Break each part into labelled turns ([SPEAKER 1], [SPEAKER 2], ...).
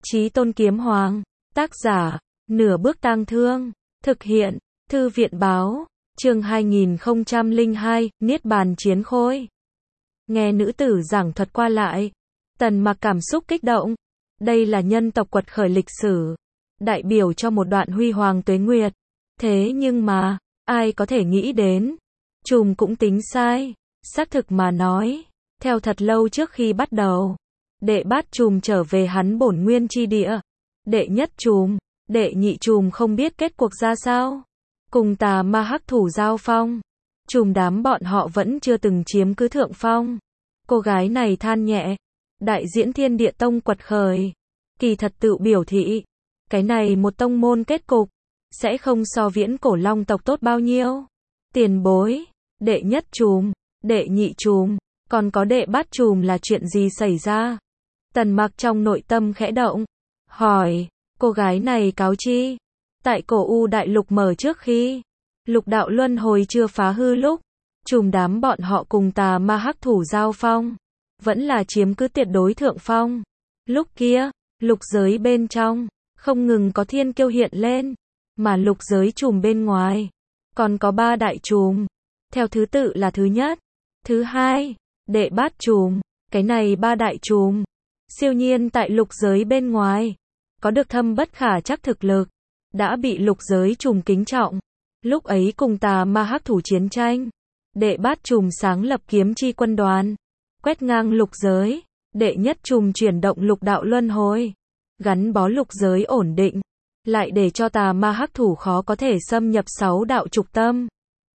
[SPEAKER 1] Chí Tôn Kiếm Hoàng. Tác giả, Nửa Bước Tang Thương. Thực hiện, Thư viện Báo. Chương 2002, Niết Bàn Chiến Khôi. Nghe nữ tử giảng thuật qua lại, Tần Mặc cảm xúc kích động. Đây là nhân tộc quật khởi lịch sử, đại biểu cho một đoạn huy hoàng tuế nguyệt. Thế nhưng mà, ai có thể nghĩ đến, Trùm cũng tính sai. Xác thực mà nói, theo thật lâu trước khi bắt đầu, đệ bát Trùm trở về hắn bổn nguyên chi địa. Đệ nhất Trùm, đệ nhị Trùm không biết kết cuộc ra sao. Cùng tà ma hắc thủ giao phong, Trùm đám bọn họ vẫn chưa từng chiếm cứ thượng phong. Cô gái này than nhẹ, đại diễn Thiên Địa Tông quật khởi, kỳ thật tự biểu thị, cái này một tông môn kết cục, sẽ không so Viễn Cổ Long tộc tốt bao nhiêu. Tiền bối, đệ nhất Trùm, đệ nhị Trùm, còn có đệ bát Trùm là chuyện gì xảy ra? Tần Mặc trong nội tâm khẽ động, hỏi, cô gái này cáo chi? Tại Cổ U Đại Lục mở trước khi lục đạo luân hồi chưa phá hư lúc, Trùm đám bọn họ cùng tà ma hắc thủ giao phong, vẫn là chiếm cứ tuyệt đối thượng phong. Lúc kia, lục giới bên trong, không ngừng có thiên kiêu hiện lên, mà lục giới Trùm bên ngoài, còn có 3 đại Trùm. Theo thứ tự là thứ nhất, thứ hai, đệ bát Trùm. Cái này 3 đại Trùm, siêu nhiên tại lục giới bên ngoài, có được thâm bất khả trắc thực lực, đã bị lục giới Trùm kính trọng. Lúc ấy cùng tà ma hắc thủ chiến tranh, đệ bát Trùm sáng lập kiếm chi quân đoàn, quét ngang lục giới. Đệ nhất Trùm chuyển động lục đạo luân hồi, gắn bó lục giới ổn định, lại để cho tà ma hắc thủ khó có thể xâm nhập 6 đạo trục tâm.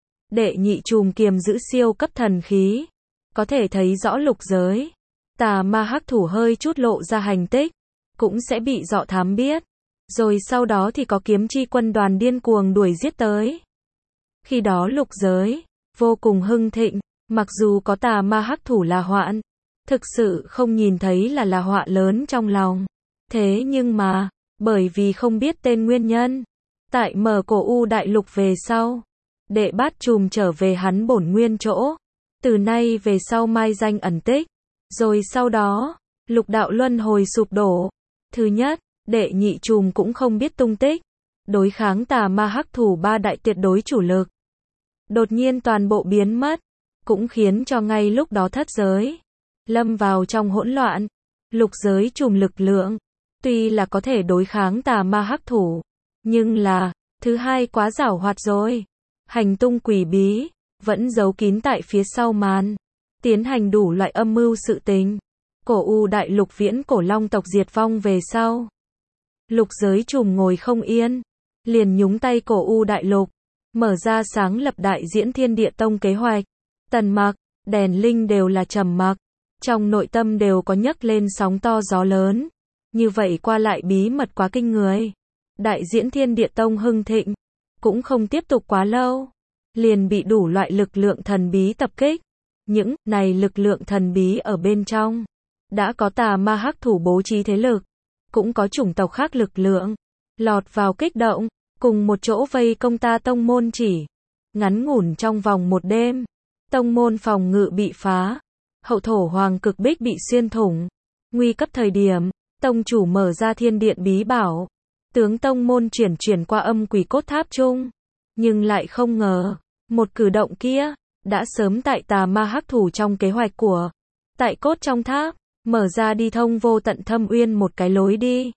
[SPEAKER 1] Đệ nhị Trùm kiềm giữ siêu cấp thần khí, có thể thấy rõ lục giới. Tà ma hắc thủ hơi chút lộ ra hành tích, cũng sẽ bị dọ thám biết. Rồi sau đó thì có kiếm chi quân đoàn điên cuồng đuổi giết tới. Khi đó lục giới vô cùng hưng thịnh, mặc dù có tà ma hắc thủ là hoạn, thực sự không nhìn thấy là họa lớn trong lòng. Thế nhưng mà, bởi vì không biết tên nguyên nhân, tại mở Cổ U Đại Lục về sau, đệ bát Trùm trở về hắn bổn nguyên chỗ, từ nay về sau mai danh ẩn tích. Rồi sau đó, lục đạo luân hồi sụp đổ. Thứ nhất, đệ nhị Trùm cũng không biết tung tích, đối kháng tà ma hắc thủ 3 đại tuyệt đối chủ lực, đột nhiên toàn bộ biến mất, cũng khiến cho ngay lúc đó thất giới lâm vào trong hỗn loạn. Lục giới Trùm lực lượng, tuy là có thể đối kháng tà ma hắc thủ, nhưng là, thứ hai quá giảo hoạt rồi. Hành tung quỷ bí, vẫn giấu kín tại phía sau màn, tiến hành đủ loại âm mưu sự tình. Cổ U Đại Lục Viễn Cổ Long tộc diệt vong về sau, lục giới Trùm ngồi không yên, liền nhúng tay Cổ U Đại Lục, mở ra sáng lập đại diễn Thiên Địa Tông kế hoạch. Tần Mặc, Đèn Linh đều là trầm mặc, trong nội tâm đều có nhấc lên sóng to gió lớn. Như vậy qua lại bí mật quá kinh người. Đại diễn Thiên Địa Tông hưng thịnh, cũng không tiếp tục quá lâu, liền bị đủ loại lực lượng thần bí tập kích. Những này lực lượng thần bí ở bên trong, đã có tà ma hắc thủ bố trí thế lực, cũng có chủng tộc khác lực lượng, lọt vào kích động, cùng một chỗ vây công ta tông môn. Chỉ ngắn ngủn trong vòng một đêm, tông môn phòng ngự bị phá, hậu thổ hoàng cực bích bị xuyên thủng. Nguy cấp thời điểm, tông chủ mở ra thiên điện bí bảo, tướng tông môn chuyển qua âm quỷ cốt tháp chung. Nhưng lại không ngờ, một cử động kia, đã sớm tại tà ma hắc thủ trong kế hoạch của tại cốt trong tháp, mở ra đi thông vô tận thâm uyên một cái lối đi.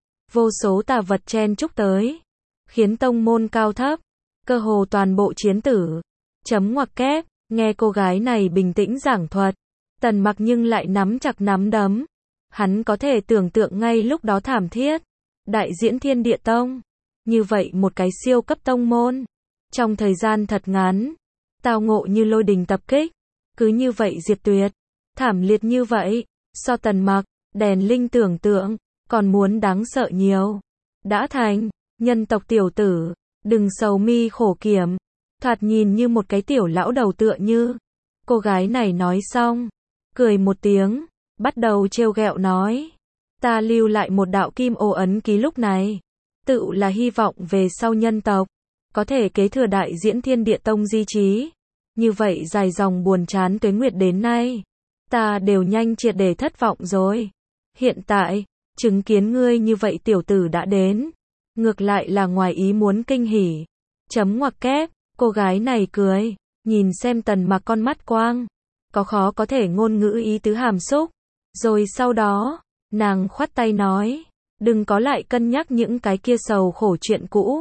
[SPEAKER 1] Vô số tà vật chen chúc tới, khiến tông môn cao thấp, cơ hồ toàn bộ chiến tử. Chấm ngoặc kép, nghe cô gái này bình tĩnh giảng thuật, Tần Mặc nhưng lại nắm chặt nắm đấm. Hắn có thể tưởng tượng ngay lúc đó thảm thiết. Đại diễn Thiên Địa Tông, như vậy một cái siêu cấp tông môn, trong thời gian thật ngắn, tao ngộ như lôi đình tập kích, cứ như vậy diệt tuyệt, thảm liệt như vậy, so Tần Mặc, Đèn Linh tưởng tượng, còn muốn đáng sợ nhiều. Đã thành, nhân tộc tiểu tử, đừng sầu mi khổ kiểm, thoạt nhìn như một cái tiểu lão đầu tựa như. Cô gái này nói xong, cười một tiếng, bắt đầu trêu ghẹo nói, ta lưu lại một đạo kim ô ấn ký lúc này, tự là hy vọng về sau nhân tộc có thể kế thừa đại diễn Thiên Địa Tông di chí. Như vậy dài dòng buồn chán tuế nguyệt đến nay, ta đều nhanh triệt để thất vọng rồi. Hiện tại, chứng kiến ngươi như vậy tiểu tử đã đến. Ngược lại là ngoài ý muốn kinh hỉ. Chấm ngoặc kép, cô gái này cười, nhìn xem Tần Mặc con mắt quang. Có khó có thể ngôn ngữ ý tứ hàm xúc. Rồi sau đó, nàng khoát tay nói, đừng có lại cân nhắc những cái kia sầu khổ chuyện cũ.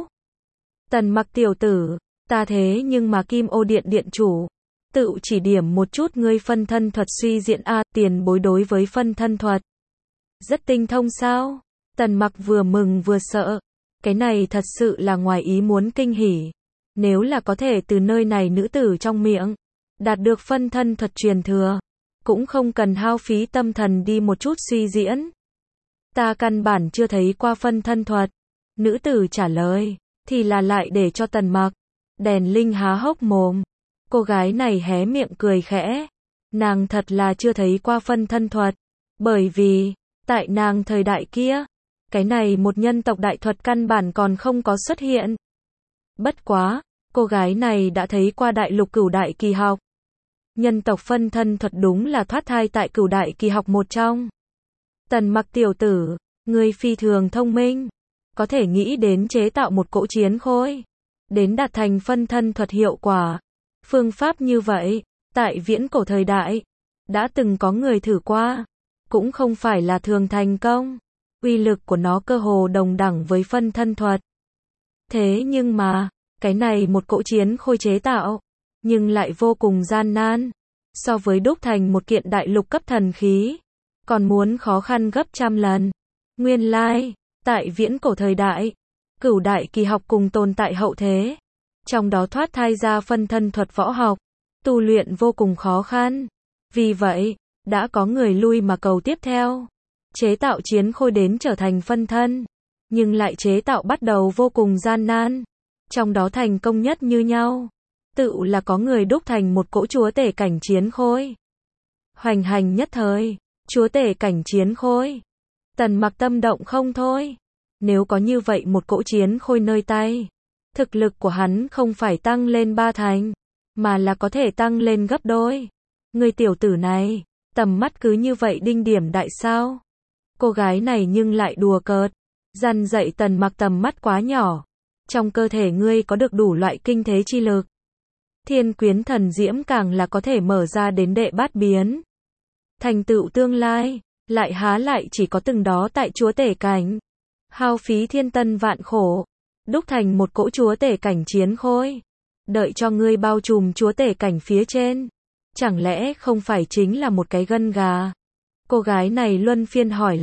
[SPEAKER 1] Tần Mặc tiểu tử, ta thế nhưng mà Kim Ô Điện điện chủ. Tự chỉ điểm một chút ngươi phân thân thuật suy diễn a, tiền bối đối với phân thân thuật. Rất tinh thông sao? Tần Mặc vừa mừng vừa sợ. Cái này thật sự là ngoài ý muốn kinh hỉ. Nếu là có thể từ nơi này nữ tử trong miệng, đạt được phân thân thuật truyền thừa, cũng không cần hao phí tâm thần đi một chút suy diễn. Ta căn bản chưa thấy qua phân thân thuật. Nữ tử trả lời, thì là lại để cho Tần Mặc. Đèn Linh há hốc mồm. Cô gái này hé miệng cười khẽ. Nàng thật là chưa thấy qua phân thân thuật. Bởi vì, tại nàng thời đại kia, cái này một nhân tộc đại thuật căn bản còn không có xuất hiện. Bất quá, cô gái này đã thấy qua đại lục cửu đại kỳ học. Nhân tộc phân thân thuật đúng là thoát thai tại cửu đại kỳ học một trong. Tần Mặc tiểu tử, ngươi phi thường thông minh, có thể nghĩ đến chế tạo một cỗ chiến khôi, đến đạt thành phân thân thuật hiệu quả. Phương pháp như vậy, tại viễn cổ thời đại, đã từng có người thử qua, cũng không phải là thường thành công. Uy lực của nó cơ hồ đồng đẳng với phân thân thuật. Thế nhưng mà, cái này một cỗ chiến khôi chế tạo, nhưng lại vô cùng gian nan. So với đúc thành một kiện đại lục cấp thần khí, còn muốn khó khăn gấp trăm lần. Nguyên lai, tại viễn cổ thời đại, cửu đại kỳ học cùng tồn tại hậu thế. Trong đó thoát thai ra phân thân thuật võ học, tu luyện vô cùng khó khăn. Vì vậy, đã có người lui mà cầu tiếp theo. Chế tạo chiến khôi đến trở thành phân thân, nhưng lại chế tạo bắt đầu vô cùng gian nan. Trong đó thành công nhất như nhau, tự là có người đúc thành một cỗ chúa tể cảnh chiến khôi. Hoành hành nhất thời, chúa tể cảnh chiến khôi. Tần Mặc tâm động không thôi. Nếu có như vậy một cỗ chiến khôi nơi tay, thực lực của hắn không phải tăng lên 3 thành, mà là có thể tăng lên gấp đôi. Người tiểu tử này, tầm mắt cứ như vậy đinh điểm đại sao? Cô gái này nhưng lại đùa cợt, dằn dạy Tần Mặc tầm mắt quá nhỏ. Trong cơ thể ngươi có được đủ loại kinh thế chi lực. Thiên quyến thần diễm càng là có thể mở ra đến đệ bát biến. Thành tựu tương lai, lại há lại chỉ có từng đó tại chúa tể cảnh. Hao phí thiên tân vạn khổ, đúc thành một cỗ chúa tể cảnh chiến khôi. Đợi cho ngươi bao trùm chúa tể cảnh phía trên. Chẳng lẽ không phải chính là một cái gân gà? Cô gái này luân phiên hỏi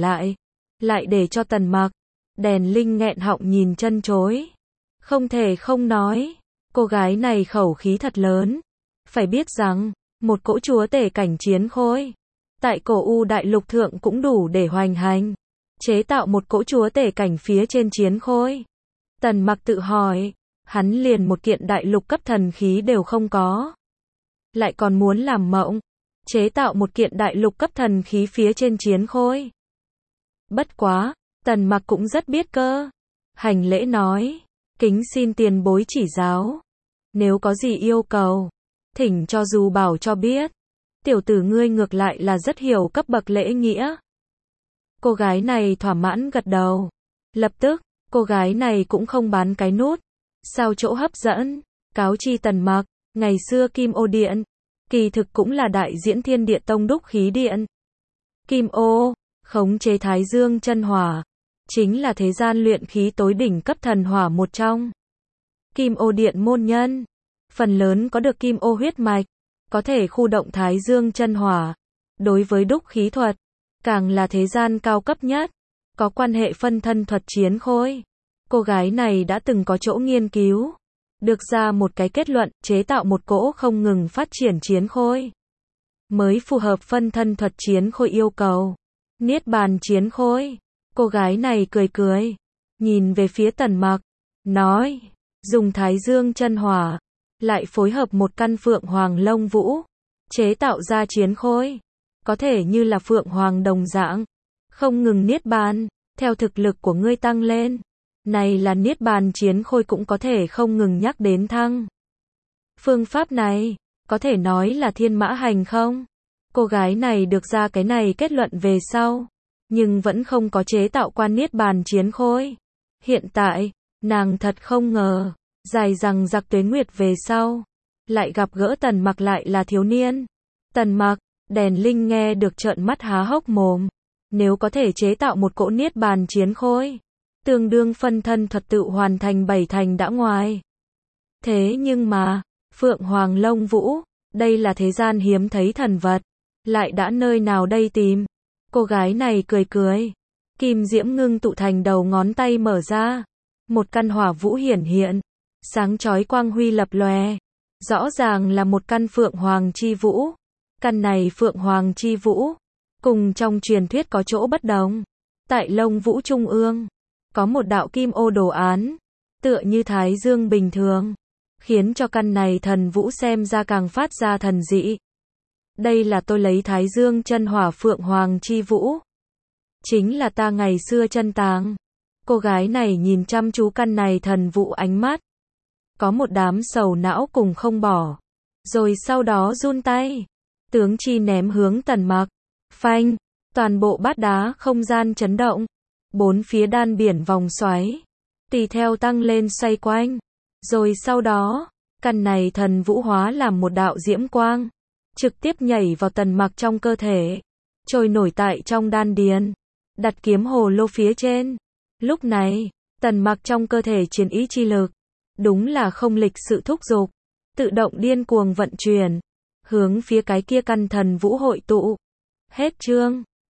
[SPEAKER 1] lại để cho Tần Mặc. Đèn Linh nghẹn họng nhìn chân chối. Không thể không nói, cô gái này khẩu khí thật lớn. Phải biết rằng, một cỗ chúa tể cảnh chiến khôi, tại cổ U đại lục thượng cũng đủ để hoành hành. Chế tạo một cỗ chúa tể cảnh phía trên chiến khôi. Tần Mặc tự hỏi, hắn liền một kiện đại lục cấp thần khí đều không có. Lại còn muốn làm mộng, chế tạo một kiện đại lục cấp thần khí phía trên chiến khôi. Bất quá, Tần Mặc cũng rất biết cơ. Hành lễ nói, kính xin tiền bối chỉ giáo. Nếu có gì yêu cầu, thỉnh cho dù bảo cho biết. Tiểu tử ngươi ngược lại là rất hiểu cấp bậc lễ nghĩa. Cô gái này thỏa mãn gật đầu. Lập tức, cô gái này cũng không bán cái nút. Sao chỗ hấp dẫn, cáo chi Tần Mặc, ngày xưa Kim Ô Điện, kỳ thực cũng là đại diễn Thiên Địa Tông đúc khí điện. Kim Ô, khống chế Thái Dương chân hỏa, chính là thế gian luyện khí tối đỉnh cấp thần hỏa một trong. Kim Ô Điện môn nhân, phần lớn có được Kim Ô huyết mạch, có thể khu động Thái Dương chân hỏa. Đối với đúc khí thuật, càng là thế gian cao cấp nhất, có quan hệ phân thân thuật chiến khôi. Cô gái này đã từng có chỗ nghiên cứu, được ra một cái kết luận, chế tạo một cỗ không ngừng phát triển chiến khôi, mới phù hợp phân thân thuật chiến khôi yêu cầu. Niết bàn chiến khôi. Cô gái này cười, nhìn về phía Tần Mặc, nói, dùng Thái Dương chân hỏa, lại phối hợp một căn phượng hoàng lông vũ, chế tạo ra chiến khôi, có thể như là phượng hoàng đồng dạng, không ngừng niết bàn, theo thực lực của ngươi tăng lên. Này là niết bàn chiến khôi cũng có thể không ngừng nhắc đến thăng. Phương pháp này, có thể nói là thiên mã hành không? Cô gái này được ra cái này kết luận về sau, nhưng vẫn không có chế tạo qua niết bàn chiến khôi. Hiện tại, nàng thật không ngờ, dài rằng giặc tuế nguyệt về sau, lại gặp gỡ Tần Mặc lại là thiếu niên. Tần Mặc, đèn linh nghe được trợn mắt há hốc mồm. Nếu có thể chế tạo một cỗ niết bàn chiến khôi, tương đương phân thân thuật tự hoàn thành 7 thành đã ngoài. Thế nhưng mà, Phượng Hoàng Lông Vũ, đây là thế gian hiếm thấy thần vật, lại đã nơi nào đây tìm. Cô gái này cười cười, kim diễm ngưng tụ thành đầu ngón tay mở ra, một căn hỏa vũ hiển hiện, sáng chói quang huy lập lòe, rõ ràng là một căn Phượng Hoàng chi vũ. Căn này Phượng Hoàng chi vũ, cùng trong truyền thuyết có chỗ bất đồng. Tại lông vũ trung ương, có một đạo kim ô đồ án, tựa như thái dương bình thường, khiến cho căn này thần vũ xem ra càng phát ra thần dị. Đây là tôi lấy thái dương chân hỏa Phượng Hoàng chi vũ. Chính là ta ngày xưa chân tàng. Cô gái này nhìn chăm chú căn này thần vũ ánh mắt, có một đám sầu não cùng không bỏ. Rồi sau đó run tay, tướng chi ném hướng Tần Mặc. Phanh, toàn bộ bát đá không gian chấn động, bốn phía đan biển vòng xoáy, tùy theo tăng lên xoay quanh. Rồi sau đó, căn này thần vũ hóa làm một đạo diễm quang, trực tiếp nhảy vào Tần Mặc trong cơ thể, trôi nổi tại trong đan điền, đặt kiếm hồ lô phía trên. Lúc này, Tần Mặc trong cơ thể chiến ý chi lực, đúng là không lịch sự thúc giục, tự động điên cuồng vận chuyển, hướng phía cái kia căn thần vũ hội tụ. Hết chương.